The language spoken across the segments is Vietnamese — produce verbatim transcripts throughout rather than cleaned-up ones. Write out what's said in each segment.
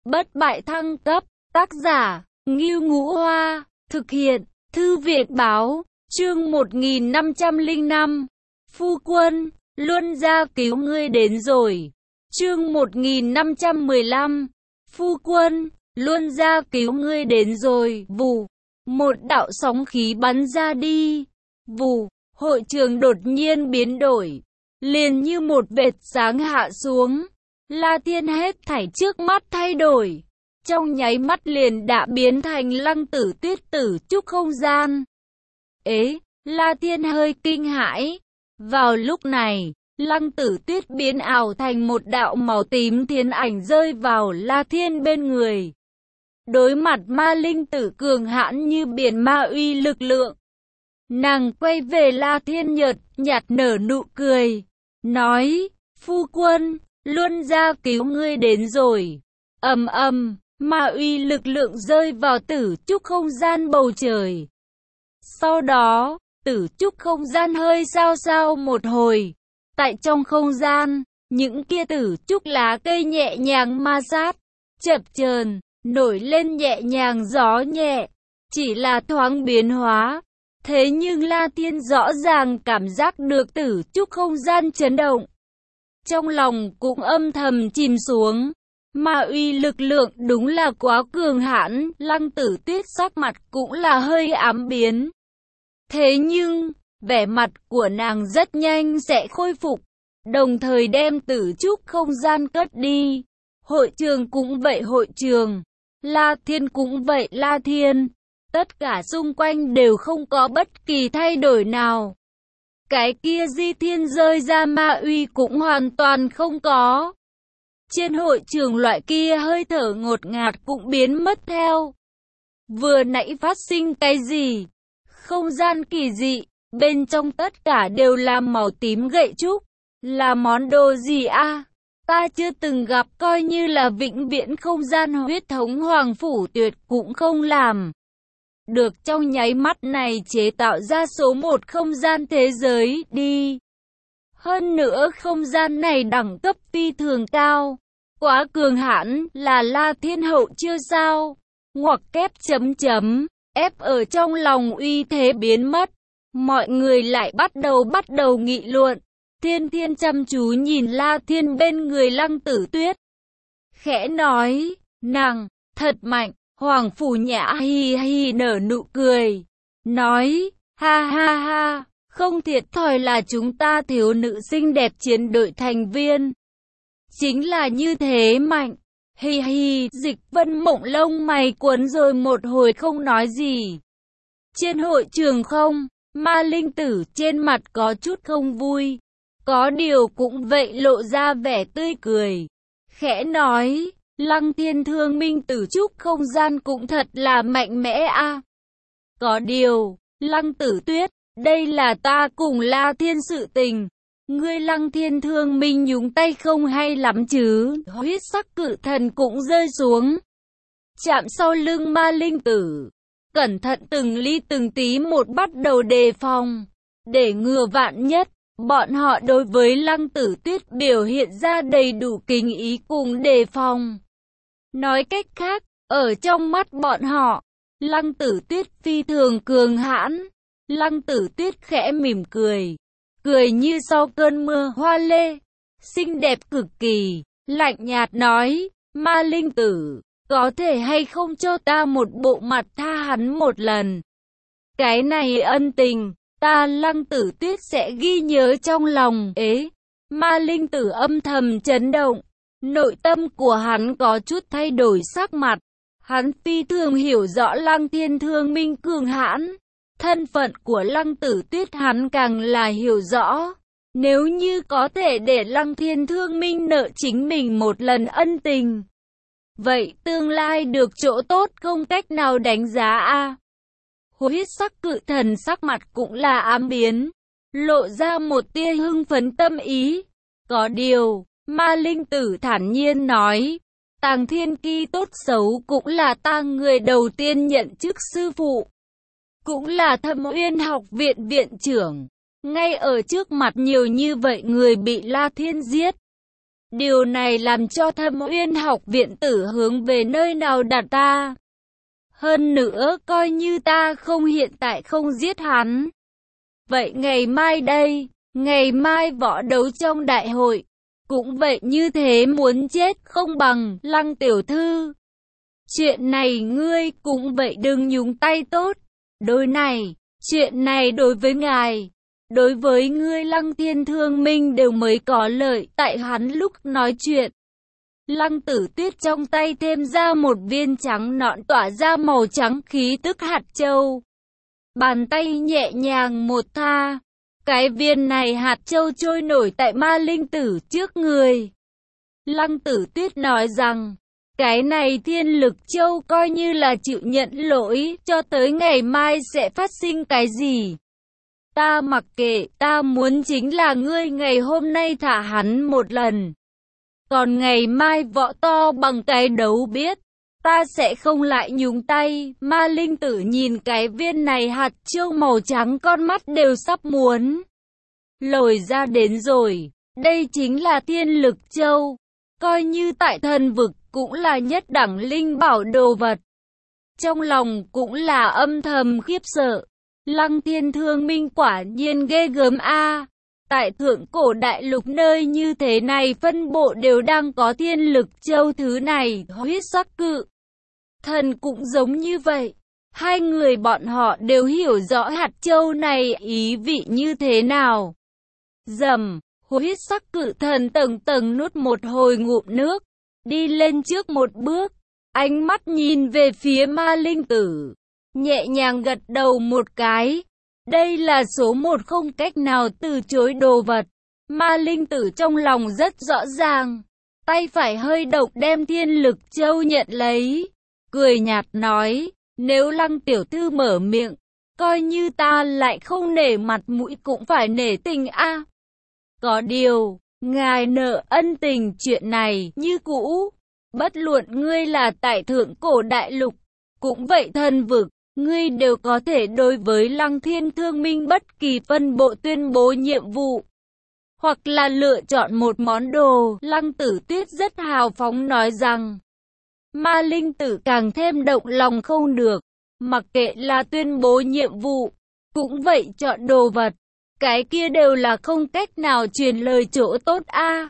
Bất bại thăng cấp, tác giả, Ngưu Ngũ Hoa, thực hiện, Thư viện báo, chương một nghìn năm trăm lẻ năm. Phu quân, Luân gia cứu ngươi đến rồi. Chương một nghìn năm trăm mười lăm. Phu quân, Luân gia cứu ngươi đến rồi. Vù, một đạo sóng khí bắn ra đi. Vù, hội trường đột nhiên biến đổi, liền như một vệt sáng hạ xuống. La Thiên hết thảy trước mắt thay đổi, trong nháy mắt liền đã biến thành Lăng Tử Tuyết tử trúc không gian. Ế, La Thiên hơi kinh hãi. Vào lúc này, Lăng Tử Tuyết biến ảo thành một đạo màu tím thiên ảnh rơi vào La Thiên bên người. Đối mặt ma linh tử cường hãn như biển ma uy lực lượng, nàng quay về La Thiên nhợt nhạt nở nụ cười, nói: Phu quân, Luân gia cứu ngươi đến rồi. Ầm ầm, ma uy lực lượng rơi vào tử trúc không gian bầu trời. Sau đó, tử trúc không gian hơi xao xao một hồi. Tại trong không gian, những kia tử trúc lá cây nhẹ nhàng ma sát, chập chờn, nổi lên nhẹ nhàng gió nhẹ, chỉ là thoáng biến hóa. Thế nhưng La Thiên rõ ràng cảm giác được tử trúc không gian chấn động. Trong lòng cũng âm thầm chìm xuống. Ma uy lực lượng đúng là quá cường hãn. Lăng Tử Tuyết sắc mặt cũng là hơi ám biến. Thế nhưng, vẻ mặt của nàng rất nhanh sẽ khôi phục, đồng thời đem tử trúc không gian cất đi. Hội trường cũng vậy hội trường, La Thiên cũng vậy La Thiên. Tất cả xung quanh đều không có bất kỳ thay đổi nào. Cái kia di thiên rơi ra ma uy cũng hoàn toàn không có. Trên hội trường loại kia hơi thở ngột ngạt cũng biến mất theo. Vừa nãy phát sinh cái gì? Không gian kỳ dị, bên trong tất cả đều là màu tím gậy trúc. Là món đồ gì a? À? Ta chưa từng gặp, coi như là vĩnh viễn không gian huyết thống Hoàng Phủ Tuyệt cũng không làm được trong nháy mắt này chế tạo ra số một không gian thế giới đi. Hơn nữa không gian này đẳng cấp phi thường cao, quá cường hãn, là La Thiên hậu chưa sao. Ngoặc kép chấm chấm, ép ở trong lòng uy thế biến mất. Mọi người lại bắt đầu bắt đầu nghị luận. Thiên Thiên chăm chú nhìn La Thiên bên người Lăng Tử Tuyết, khẽ nói, nàng, thật mạnh. Hoàng Phủ Nhã hi hi nở nụ cười, nói, ha ha ha, không thiệt thòi là chúng ta thiếu nữ xinh đẹp chiến đội thành viên. Chính là như thế mạnh, hi hi. Dịch Vân Mộng lông mày quấn rồi một hồi không nói gì. Trên hội trường không, ma linh tử trên mặt có chút không vui, có điều cũng vậy lộ ra vẻ tươi cười, khẽ nói, Lăng Thiên thương minh tử trúc không gian cũng thật là mạnh mẽ a. À. Có điều, Lăng Tử Tuyết, đây là ta cùng La Thiên sự tình. Ngươi Lăng Thiên thương minh nhúng tay không hay lắm chứ. Huyết sắc cự thần cũng rơi xuống, chạm sau lưng ma linh tử. Cẩn thận từng ly từng tí một bắt đầu đề phòng. Để ngừa vạn nhất, bọn họ đối với Lăng Tử Tuyết biểu hiện ra đầy đủ kính ý cùng đề phòng. Nói cách khác, ở trong mắt bọn họ, Lăng Tử Tuyết phi thường cường hãn. Lăng Tử Tuyết khẽ mỉm cười, cười như sau cơn mưa hoa lê, xinh đẹp cực kỳ, lạnh nhạt nói, ma linh tử, có thể hay không cho ta một bộ mặt tha hắn một lần. Cái này ân tình, ta Lăng Tử Tuyết sẽ ghi nhớ trong lòng. Ế, ma linh tử âm thầm chấn động. Nội tâm của hắn có chút thay đổi sắc mặt. Hắn phi thường hiểu rõ Lăng Thiên thương minh cường hãn. Thân phận của Lăng Tử Tuyết hắn càng là hiểu rõ. Nếu như có thể để Lăng Thiên thương minh nợ chính mình một lần ân tình, vậy tương lai được chỗ tốt không cách nào đánh giá a. À. Huyết sắc cự thần sắc mặt cũng là ám biến, lộ ra một tia hưng phấn tâm ý. Có điều, ma linh tử thản nhiên nói, Tàng Thiên Ki tốt xấu cũng là ta người đầu tiên nhận chức sư phụ, cũng là Thâm Uyên học viện viện trưởng. Ngay ở trước mặt nhiều như vậy người bị La Thiên giết, Điều này làm cho Thâm Uyên học viện tử hướng về nơi nào đặt ta. Hơn nữa, coi như ta không hiện tại không giết hắn. Vậy ngày mai đây, ngày mai võ đấu trong đại hội, cũng vậy như thế muốn chết không bằng, Lăng tiểu thư. Chuyện này ngươi cũng vậy đừng nhúng tay tốt. Đối này, chuyện này đối với ngài, đối với ngươi Lăng Thiên Thương Minh đều mới có lợi. Tại hắn lúc nói chuyện, Lăng Tử Tuyết trong tay thêm ra một viên trắng nõn tỏa ra màu trắng khí tức hạt châu. Bàn tay nhẹ nhàng một tha, cái viên này hạt châu trôi nổi tại ma linh tử trước người. Lăng Tử Tuyết nói rằng, cái này thiên lực châu coi như là chịu nhận lỗi, cho tới ngày mai sẽ phát sinh cái gì. Ta mặc kệ, ta muốn chính là ngươi ngày hôm nay thả hắn một lần. Còn ngày mai võ to bằng cái đấu biết, ta sẽ không lại nhúng tay. Ma linh tử nhìn cái viên này hạt châu màu trắng, con mắt đều sắp muốn lồi ra đến rồi. Đây chính là thiên lực châu, coi như tại thần vực cũng là nhất đẳng linh bảo đồ vật. Trong lòng cũng là âm thầm khiếp sợ. Lăng Thiên Thương Minh quả nhiên ghê gớm a. Tại thượng cổ đại lục nơi như thế này phân bộ đều đang có thiên lực châu thứ này. Huyết sắc cự thần cũng giống như vậy. Hai người bọn họ đều hiểu rõ hạt châu này ý vị như thế nào. Dầm, huyết sắc cự thần tầng tầng nuốt một hồi ngụm nước, đi lên trước một bước, ánh mắt nhìn về phía ma linh tử, nhẹ nhàng gật đầu một cái. Đây là số một không cách nào từ chối đồ vật. Ma linh tử trong lòng rất rõ ràng, tay phải hơi động đem thiên lực châu nhận lấy, cười nhạt nói, nếu Lăng tiểu thư mở miệng, coi như ta lại không nể mặt mũi cũng phải nể tình a. Có điều, ngài nợ ân tình chuyện này như cũ, bất luận ngươi là tại thượng cổ đại lục, cũng vậy thần vực, ngươi đều có thể đối với Lăng Thiên Thương Minh bất kỳ phân bộ tuyên bố nhiệm vụ, hoặc là lựa chọn một món đồ. Lăng Tử Tuyết rất hào phóng nói rằng, ma linh tử càng thêm động lòng không được, mặc kệ là tuyên bố nhiệm vụ, cũng vậy chọn đồ vật, cái kia đều là không cách nào truyền lời chỗ tốt a.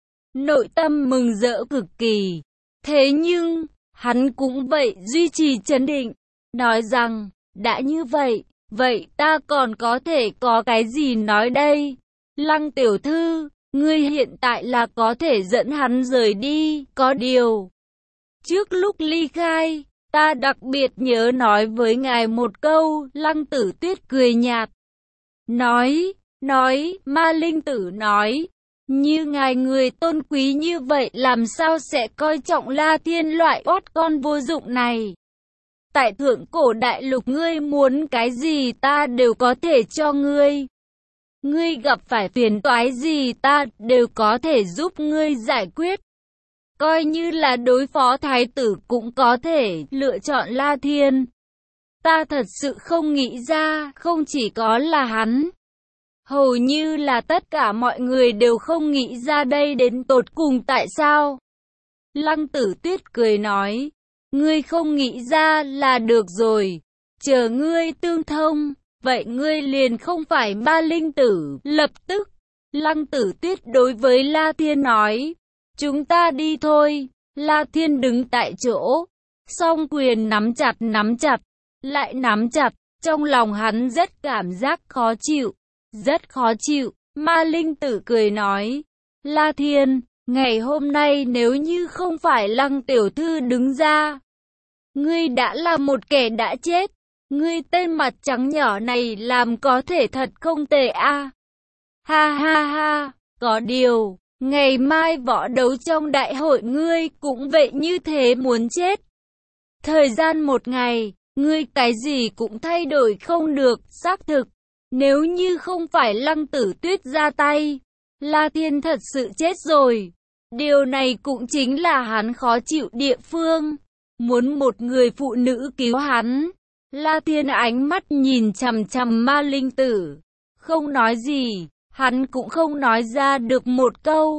Nội tâm mừng rỡ cực kỳ. Thế nhưng, hắn cũng vậy duy trì trấn định, nói rằng, đã như vậy, vậy ta còn có thể có cái gì nói đây? Lăng tiểu thư, ngươi hiện tại là có thể dẫn hắn rời đi, có điều. Trước lúc ly khai, ta đặc biệt nhớ nói với ngài một câu. Lăng Tử Tuyết cười nhạt. Nói, nói, ma linh tử nói, như ngài người tôn quý như vậy làm sao sẽ coi trọng La Thiên loại ót con vô dụng này. Tại thượng cổ đại lục ngươi muốn cái gì ta đều có thể cho ngươi. Ngươi gặp phải phiền toái gì ta đều có thể giúp ngươi giải quyết. Coi như là đối phó thái tử cũng có thể lựa chọn La Thiên. Ta thật sự không nghĩ ra, không chỉ có là hắn, hầu như là tất cả mọi người đều không nghĩ ra đây đến tột cùng tại sao. Lăng Tử Tuyết cười nói, ngươi không nghĩ ra là được rồi, chờ ngươi tương thông, vậy ngươi liền không phải ma linh tử. Lập tức, Lăng Tử Tuyết đối với La Thiên nói, chúng ta đi thôi. La Thiên đứng tại chỗ, song quyền nắm chặt nắm chặt, lại nắm chặt, trong lòng hắn rất cảm giác khó chịu, rất khó chịu. Ma linh tử cười nói, La Thiên, ngày hôm nay nếu như không phải Lăng tiểu thư đứng ra, ngươi đã là một kẻ đã chết. Ngươi tên mặt trắng nhỏ này làm có thể thật không tệ a. Ha ha ha, có điều, ngày mai võ đấu trong đại hội ngươi cũng vậy như thế muốn chết. Thời gian một ngày, ngươi cái gì cũng thay đổi không được. Xác thực, nếu như không phải Lăng Tử Tuyết ra tay, La Thiên thật sự chết rồi. Điều này cũng chính là hắn khó chịu địa phương, muốn một người phụ nữ cứu hắn. La Thiên ánh mắt nhìn chằm chằm ma linh tử, không nói gì, hắn cũng không nói ra được một câu.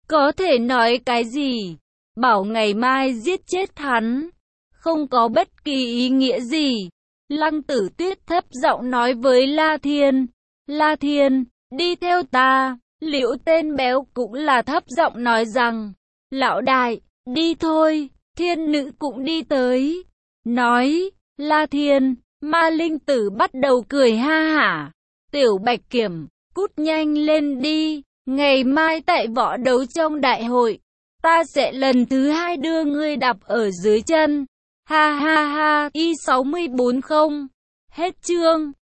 có thể nói cái gì? Bảo ngày mai giết chết hắn, không có bất kỳ ý nghĩa gì. Lăng Tử Tuyết thấp giọng nói với La Thiên. La Thiên, đi theo ta. Liễu tên béo cũng là thấp giọng nói rằng, lão đại, đi thôi. Thiên nữ cũng đi tới. Nói, La Thiên, Ma Linh Tử bắt đầu cười ha hả. Tiểu Bạch Kiểm, cút nhanh lên đi. Ngày mai tại võ đấu trong đại hội, ta sẽ lần thứ hai đưa ngươi đạp ở dưới chân. Ha ha ha, y sáu mươi bốn không. Hết chương.